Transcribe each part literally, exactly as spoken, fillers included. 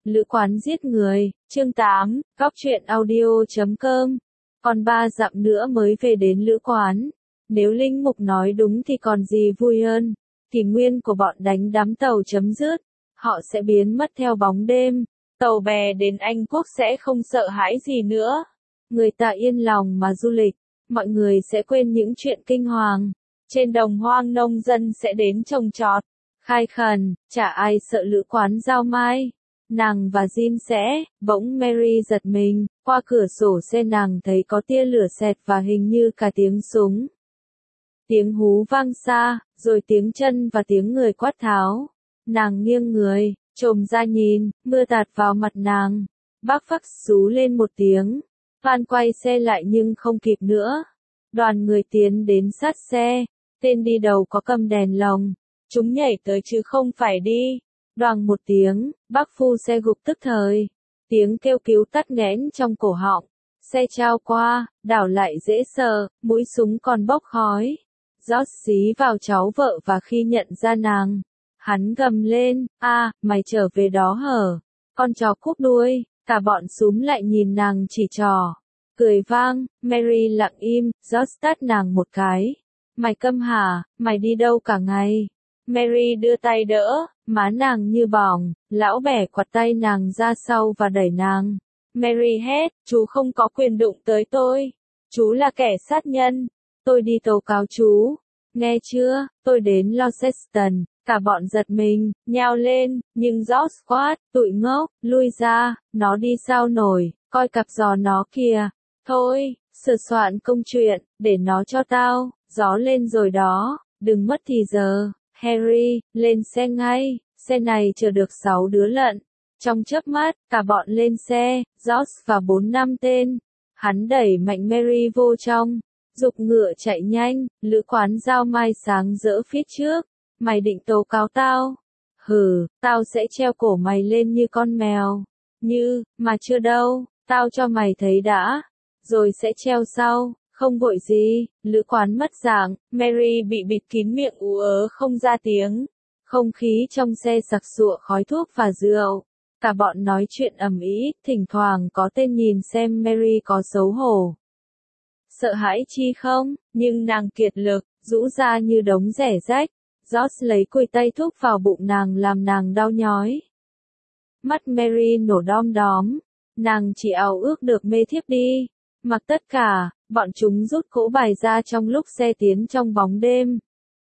Lữ quán giết người, chương tám, góc truyện audio chấm com. Còn ba dặm nữa mới về đến lữ quán. Nếu Linh Mục nói đúng thì còn gì vui hơn. Kỷ nguyên của bọn đánh đám tàu chấm dứt. Họ sẽ biến mất theo bóng đêm. Tàu bè đến Anh Quốc sẽ không sợ hãi gì nữa. Người ta yên lòng mà du lịch. Mọi người sẽ quên những chuyện kinh hoàng. Trên đồng hoang nông dân sẽ đến trồng trọt. Khai khẩn, chả ai sợ lữ quán giao mai. Nàng và Jim sẽ, bỗng Mary giật mình, qua cửa sổ xe nàng thấy có tia lửa xẹt và hình như cả tiếng súng. Tiếng hú vang xa, rồi tiếng chân và tiếng người quát tháo. Nàng nghiêng người, trồm ra nhìn, mưa tạt vào mặt nàng. Bác Phắc xú lên một tiếng. Van quay xe lại nhưng không kịp nữa. Đoàn người tiến đến sát xe. Tên đi đầu có cầm đèn lồng. Chúng nhảy tới chứ không phải đi. Đoàng một tiếng, bác phu xe gục tức thời. Tiếng kêu cứu tắt nghẽn trong cổ họng. Xe trao qua, đảo lại dễ sợ, mũi súng còn bốc khói. Rót xí vào cháu vợ và khi nhận ra nàng. Hắn gầm lên, a, mày trở về đó hở. Con chó cúp đuôi, cả bọn súm lại nhìn nàng chỉ trò. Cười vang, Mary lặng im, rót tát nàng một cái. Mày câm hả, mày đi đâu cả ngày? Mary đưa tay đỡ, má nàng như bỏng, lão bẻ quạt tay nàng ra sau và đẩy nàng. Mary hét, chú không có quyền đụng tới tôi. Chú là kẻ sát nhân. Tôi đi tố cáo chú. Nghe chưa, tôi đến Launceston. Cả bọn giật mình, nhao lên, nhưng George quát, tụi ngốc, lui ra, nó đi sao nổi, coi cặp giò nó kìa. Thôi, sửa soạn công chuyện, để nó cho tao, gió lên rồi đó, đừng mất thì giờ. Harry, lên xe ngay, xe này chở được sáu đứa lận. Trong chớp mắt, cả bọn lên xe, George và bốn năm tên. Hắn đẩy mạnh Mary vô trong, giục ngựa chạy nhanh, lữ quán giao mai sáng rỡ phía trước. Mày định tố cáo tao? Hừ, tao sẽ treo cổ mày lên như con mèo. Như, mà chưa đâu, tao cho mày thấy đã. Rồi sẽ treo sau. Không vội gì, lữ quán mất dạng, Mary bị bịt kín miệng ú ớ không ra tiếng. Không khí trong xe sặc sụa khói thuốc và rượu. Cả bọn nói chuyện ầm ĩ, thỉnh thoảng có tên nhìn xem Mary có xấu hổ. Sợ hãi chi không, nhưng nàng kiệt lực, rũ ra như đống rẻ rách. George lấy cùi tay thúc vào bụng nàng làm nàng đau nhói. Mắt Mary nổ đom đóm, nàng chỉ ao ước được mê thiếp đi. Mặc tất cả, bọn chúng rút cỗ bài ra trong lúc xe tiến trong bóng đêm.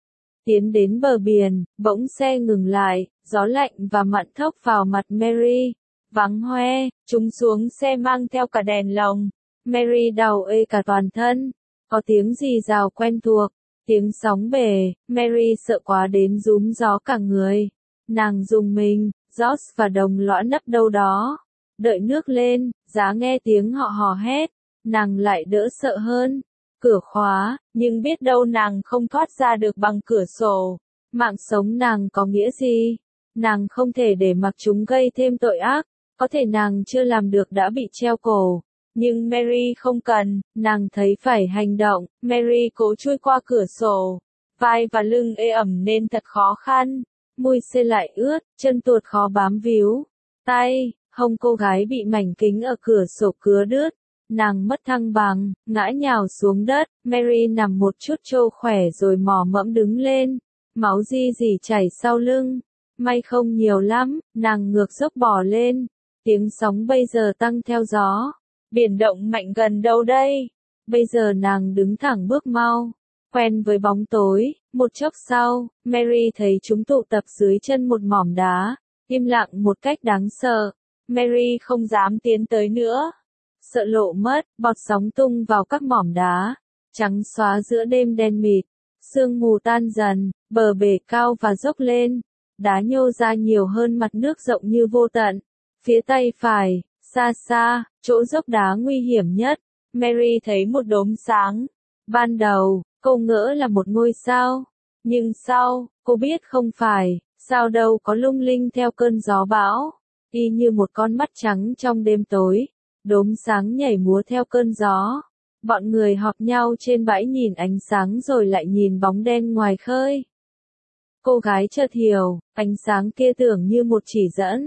Tiến đến bờ biển, bỗng xe ngừng lại, gió lạnh và mặn thốc vào mặt Mary. Vắng hoe, chúng xuống xe mang theo cả đèn lồng. Mary đau ê cả toàn thân. Có tiếng rì rào quen thuộc, tiếng sóng bể, Mary sợ quá đến rúm gió cả người. Nàng rùng mình, George và đồng lõa nấp đâu đó. Đợi nước lên, giá nghe tiếng họ hò hét. Nàng lại đỡ sợ hơn. Cửa khóa, nhưng biết đâu nàng không thoát ra được bằng cửa sổ. Mạng sống nàng có nghĩa gì? Nàng không thể để mặc chúng gây thêm tội ác. Có thể nàng chưa làm được đã bị treo cổ. Nhưng Mary không cần, nàng thấy phải hành động. Mary cố chui qua cửa sổ. Vai và lưng ê ẩm nên thật khó khăn. Môi xe lại ướt, chân tuột khó bám víu. Tay, hông cô gái bị mảnh kính ở cửa sổ cứa đứt. Nàng mất thăng bằng, ngã nhào xuống đất, Mary nằm một chút trô khỏe rồi mò mẫm đứng lên. Máu di dì chảy sau lưng. May không nhiều lắm, nàng ngược dốc bò lên. Tiếng sóng bây giờ tăng theo gió. Biển động mạnh gần đâu đây? Bây giờ nàng đứng thẳng bước mau. Quen với bóng tối, một chốc sau, Mary thấy chúng tụ tập dưới chân một mỏm đá. Im lặng một cách đáng sợ. Mary không dám tiến tới nữa. Sợ lộ mất, bọt sóng tung vào các mỏm đá, trắng xóa giữa đêm đen mịt, sương mù tan dần, bờ bể cao và dốc lên, đá nhô ra nhiều hơn mặt nước rộng như vô tận. Phía tay phải, xa xa, chỗ dốc đá nguy hiểm nhất, Mary thấy một đốm sáng. Ban đầu, cô ngỡ là một ngôi sao, nhưng sau, cô biết không phải, sao đâu có lung linh theo cơn gió bão, y như một con mắt trắng trong đêm tối. Đốm sáng nhảy múa theo cơn gió. Bọn người họp nhau trên bãi nhìn ánh sáng rồi lại nhìn bóng đen ngoài khơi. Cô gái chợt hiểu, ánh sáng kia tưởng như một chỉ dẫn.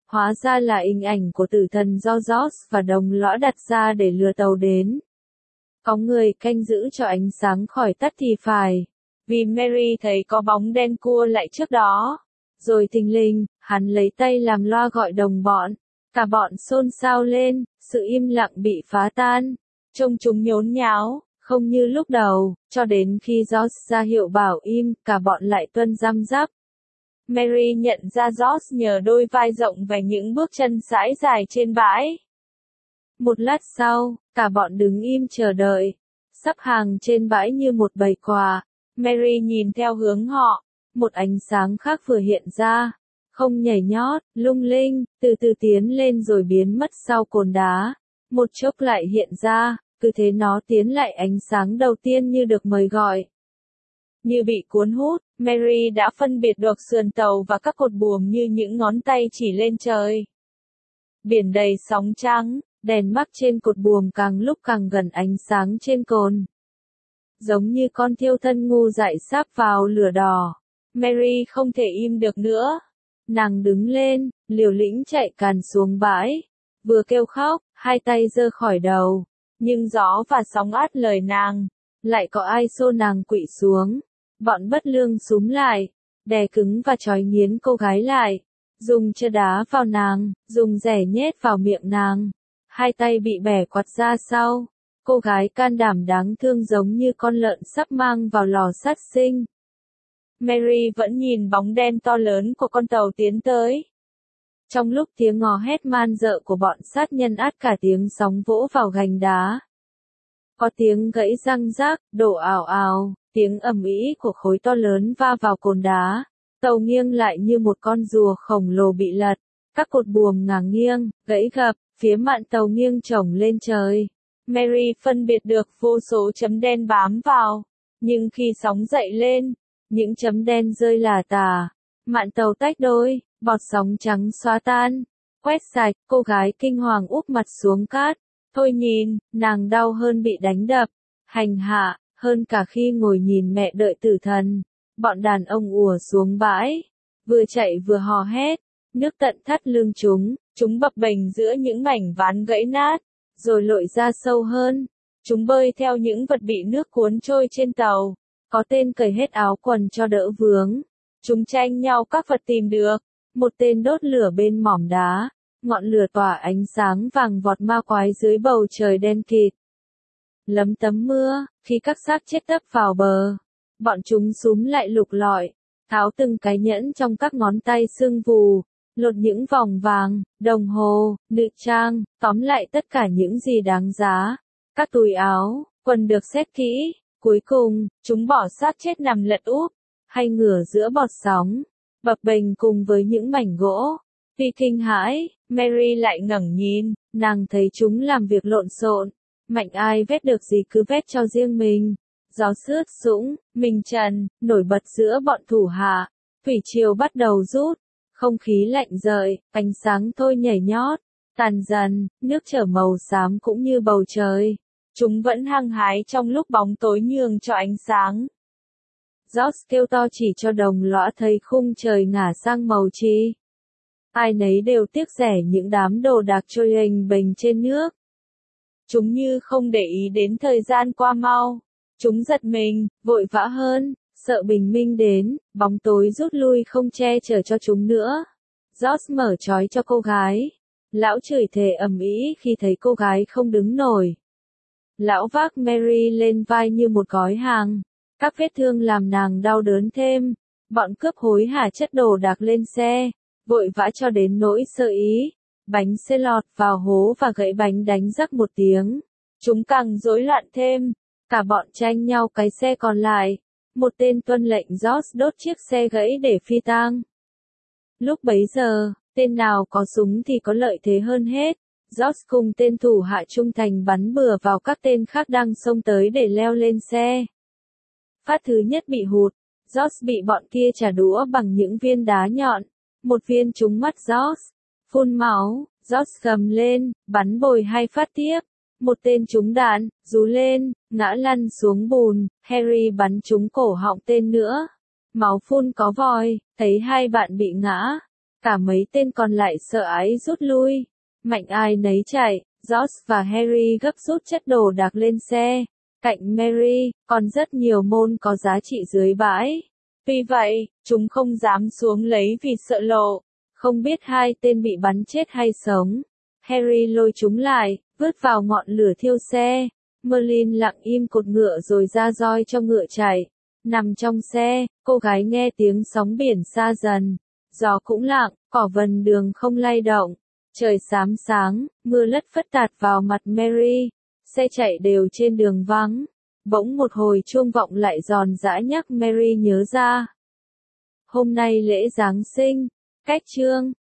Hóa ra là hình ảnh của tử thần do George và đồng lõa đặt ra để lừa tàu đến. Có người canh giữ cho ánh sáng khỏi tắt thì phải. Vì Mary thấy có bóng đen cua lại trước đó. Rồi thình lình, hắn lấy tay làm loa gọi đồng bọn. Cả bọn xôn xao lên, sự im lặng bị phá tan. Trông chúng nhốn nháo, không như lúc đầu, cho đến khi George ra hiệu bảo im, cả bọn lại tuân răm rắp. Mary nhận ra George nhờ đôi vai rộng và những bước chân sải dài trên bãi. Một lát sau, cả bọn đứng im chờ đợi, sắp hàng trên bãi như một bầy quà. Mary nhìn theo hướng họ, một ánh sáng khác vừa hiện ra, không nhảy nhót, lung linh, từ từ tiến lên rồi biến mất sau cồn đá. Một chốc lại hiện ra, cứ thế nó tiến lại ánh sáng đầu tiên như được mời gọi. Như bị cuốn hút, Mary đã phân biệt được sườn tàu và các cột buồm như những ngón tay chỉ lên trời. Biển đầy sóng trắng, đèn mắc trên cột buồm càng lúc càng gần ánh sáng trên cồn. Giống như con thiêu thân ngu dại sáp vào lửa đỏ. Mary không thể im được nữa. Nàng đứng lên, liều lĩnh chạy càn xuống bãi. Vừa kêu khóc, hai tay giơ khỏi đầu. Nhưng gió và sóng át lời nàng. Lại có ai xô nàng quỵ xuống. Bọn bất lương xúm lại, đè cứng và trói nghiến cô gái lại. Dùng chân đá vào nàng, dùng rẻ nhét vào miệng nàng. Hai tay bị bẻ quặt ra sau. Cô gái can đảm đáng thương giống như con lợn sắp mang vào lò sát sinh. Mary vẫn nhìn bóng đen to lớn của con tàu tiến tới. Trong lúc tiếng ngò hét man dợ của bọn sát nhân át cả tiếng sóng vỗ vào gành đá. Có tiếng gãy răng rác, đổ ào ào, tiếng ầm ĩ của khối to lớn va vào cồn đá. Tàu nghiêng lại như một con rùa khổng lồ bị lật. Các cột buồm ngả nghiêng, gãy gập, phía mạn tàu nghiêng chổng lên trời. Mary phân biệt được vô số chấm đen bám vào. Nhưng khi sóng dậy lên, những chấm đen rơi lả tả. Mạn tàu tách đôi, bọt sóng trắng xóa tan. Quét sạch, cô gái kinh hoàng úp mặt xuống cát. Thôi nhìn, nàng đau hơn bị đánh đập, hành hạ, hơn cả khi ngồi nhìn mẹ đợi tử thần. Bọn đàn ông ùa xuống bãi, vừa chạy vừa hò hét, nước tận thắt lưng chúng, chúng bập bềnh giữa những mảnh ván gãy nát, rồi lội ra sâu hơn. Chúng bơi theo những vật bị nước cuốn trôi trên tàu, có tên cởi hết áo quần cho đỡ vướng. Chúng tranh nhau các vật tìm được, một tên đốt lửa bên mỏm đá, ngọn lửa tỏa ánh sáng vàng vọt ma quái dưới bầu trời đen kịt. Lấm tấm mưa, khi các xác chết tấp vào bờ, bọn chúng xúm lại lục lọi, tháo từng cái nhẫn trong các ngón tay sưng vù, lột những vòng vàng, đồng hồ, nữ trang, tóm lại tất cả những gì đáng giá. Các túi áo, quần được xét kỹ, cuối cùng, chúng bỏ xác chết nằm lật úp, hay ngửa giữa bọt sóng, bập bềnh cùng với những mảnh gỗ. Vì kinh hãi, Mary lại ngẩng nhìn, nàng thấy chúng làm việc lộn xộn, mạnh ai vét được gì cứ vét cho riêng mình. Gió sướt sũng, mình trần, nổi bật giữa bọn thủ hạ. Thủy triều bắt đầu rút, không khí lạnh rời, ánh sáng thôi nhảy nhót, tàn dần, nước trở màu xám cũng như bầu trời. Chúng vẫn hăng hái trong lúc bóng tối nhường cho ánh sáng. George kêu to chỉ cho đồng lõa thấy khung trời ngả sang màu chi. Ai nấy đều tiếc rẻ những đám đồ đạc trôi lềnh bềnh trên nước. Chúng như không để ý đến thời gian qua mau. Chúng giật mình, vội vã hơn, sợ bình minh đến, bóng tối rút lui không che chở cho chúng nữa. George mở trói cho cô gái. Lão chửi thề ầm ĩ khi thấy cô gái không đứng nổi. Lão vác Mary lên vai như một gói hàng. Các vết thương làm nàng đau đớn thêm. Bọn cướp hối hả chất đồ đạc lên xe, vội vã cho đến nỗi sơ ý. Bánh xe lọt vào hố và gãy bánh đánh rắc một tiếng. Chúng càng rối loạn thêm. Cả bọn tranh nhau cái xe còn lại. Một tên tuân lệnh George đốt chiếc xe gãy để phi tang. Lúc bấy giờ, tên nào có súng thì có lợi thế hơn hết. George cùng tên thủ hạ trung thành bắn bừa vào các tên khác đang xông tới để leo lên xe. Phát thứ nhất bị hụt. George bị bọn kia trả đũa bằng những viên đá nhọn. Một viên trúng mắt George. Phun máu, George gầm lên, bắn bồi hai phát tiếp. Một tên trúng đạn, rú lên, ngã lăn xuống bùn. Harry bắn trúng cổ họng tên nữa. Máu phun có vòi, thấy hai bạn bị ngã. Cả mấy tên còn lại sợ ái rút lui. Mạnh ai nấy chạy, George và Harry gấp rút chất đồ đạc lên xe. Cạnh Mary, còn rất nhiều môn có giá trị dưới bãi. Vì vậy, chúng không dám xuống lấy vì sợ lộ. Không biết hai tên bị bắn chết hay sống. Harry lôi chúng lại, vứt vào ngọn lửa thiêu xe. Merlin lặng im cột ngựa rồi ra roi cho ngựa chạy. Nằm trong xe, cô gái nghe tiếng sóng biển xa dần. Gió cũng lặng, cỏ vần đường không lay động. Trời xám sáng, mưa lất phất tạt vào mặt Mary. Xe chạy đều trên đường vắng. Bỗng một hồi chuông vọng lại giòn giã nhắc Mary nhớ ra. Hôm nay lễ Giáng sinh. Cách chương